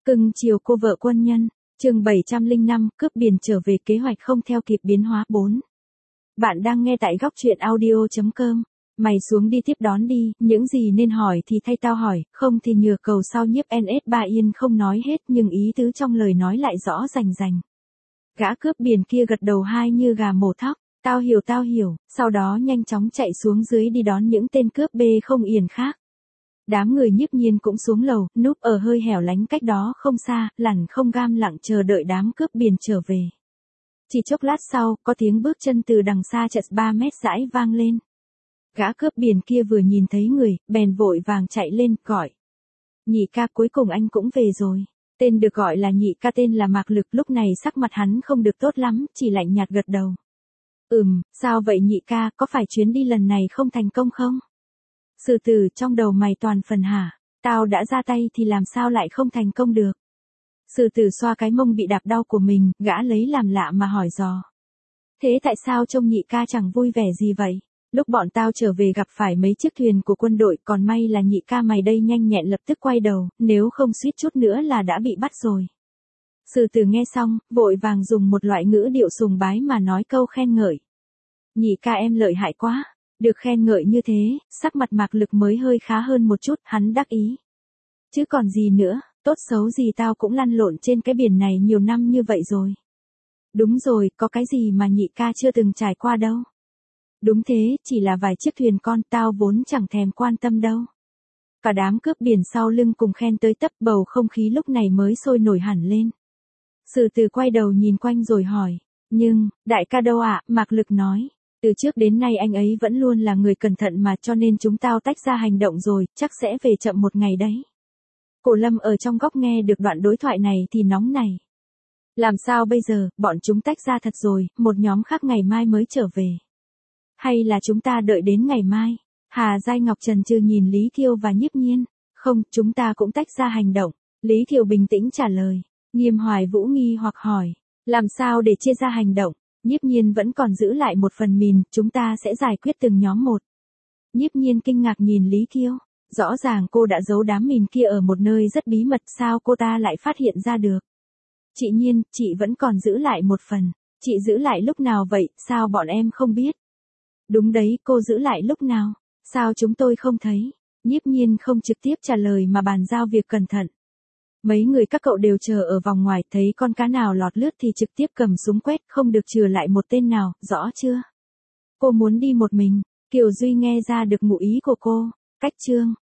Cưng chiều cô vợ quân nhân, chương 705, cướp biển trở về kế hoạch không theo kịp biến hóa 4. Bạn đang nghe tại góc truyện audio.com. Mày xuống đi tiếp đón đi, những gì nên hỏi thì thay tao hỏi, không thì nhờ cầu sau nhiếp NS3 yên không nói hết nhưng ý tứ trong lời nói lại rõ rành rành. Gã cướp biển kia gật đầu hai như gà mổ thóc, tao hiểu, sau đó nhanh chóng chạy xuống dưới đi đón những tên cướp bê không yển khác. Đám người nhiếp nhiên cũng xuống lầu, núp ở hơi hẻo lánh cách đó không xa, lẳng không gam lặng chờ đợi đám cướp biển trở về. Chỉ chốc lát sau, có tiếng bước chân từ đằng xa chật 3 mét dãi vang lên. Gã cướp biển kia vừa nhìn thấy người, bèn vội vàng chạy lên, gọi. Nhị ca, cuối cùng anh cũng về rồi. Tên được gọi là nhị ca tên là Mạc Lực, lúc này sắc mặt hắn không được tốt lắm, chỉ lạnh nhạt gật đầu. Sao vậy nhị ca, có phải chuyến đi lần này không thành công không? Sử Tử, trong đầu mày toàn phần hả? Tao đã ra tay thì làm sao lại không thành công được? Sử Tử xoa cái mông bị đạp đau của mình, gã lấy làm lạ mà hỏi dò. Thế tại sao trông nhị ca chẳng vui vẻ gì vậy? Lúc bọn tao trở về gặp phải mấy chiếc thuyền của quân đội, còn may là nhị ca mày đây nhanh nhẹn lập tức quay đầu, nếu không suýt chút nữa là đã bị bắt rồi. Sử Tử nghe xong, vội vàng dùng một loại ngữ điệu sùng bái mà nói câu khen ngợi. Nhị ca em lợi hại quá. Được khen ngợi như thế, sắc mặt Mạc Lực mới hơi khá hơn một chút, hắn đắc ý. Chứ còn gì nữa, tốt xấu gì tao cũng lăn lộn trên cái biển này nhiều năm như vậy rồi. Đúng rồi, có cái gì mà nhị ca chưa từng trải qua đâu. Đúng thế, chỉ là vài chiếc thuyền con, tao vốn chẳng thèm quan tâm đâu. Cả đám cướp biển sau lưng cùng khen tới tấp, bầu không khí lúc này mới sôi nổi hẳn lên. Sử Tử quay đầu nhìn quanh rồi hỏi, nhưng, đại ca đâu ạ? Mạc Lực nói. Từ trước đến nay anh ấy vẫn luôn là người cẩn thận mà, cho nên chúng tao tách ra hành động rồi, chắc sẽ về chậm một ngày đấy. Cổ Lâm ở trong góc nghe được đoạn đối thoại này thì nóng này. Làm sao bây giờ, bọn chúng tách ra thật rồi, một nhóm khác ngày mai mới trở về. Hay là chúng ta đợi đến ngày mai? Hà Giai Ngọc chần chừ nhìn Lý Thiêu và Nhiếp Nhiên. Không, chúng ta cũng tách ra hành động. Lý Thiêu bình tĩnh trả lời. Nghiêm Hoài Vũ nghi hoặc hỏi. Làm sao để chia ra hành động? Nhiếp Nhiên vẫn còn giữ lại một phần mìn, chúng ta sẽ giải quyết từng nhóm một. Nhiếp Nhiên kinh ngạc nhìn Lý Thiêu. Rõ ràng cô đã giấu đám mìn kia ở một nơi rất bí mật, sao cô ta lại phát hiện ra được? Chị Nhiên, chị vẫn còn giữ lại một phần. Chị giữ lại lúc nào vậy, sao bọn em không biết? Đúng đấy, cô giữ lại lúc nào? Sao chúng tôi không thấy? Nhiếp Nhiên không trực tiếp trả lời mà bàn giao việc cẩn thận. Mấy người các cậu đều chờ ở vòng ngoài, thấy con cá nào lọt lướt thì trực tiếp cầm súng quét, không được chừa lại một tên nào, rõ chưa? Cô muốn đi một mình. Kiều Duy nghe ra được ngụ ý của cô. Cách chương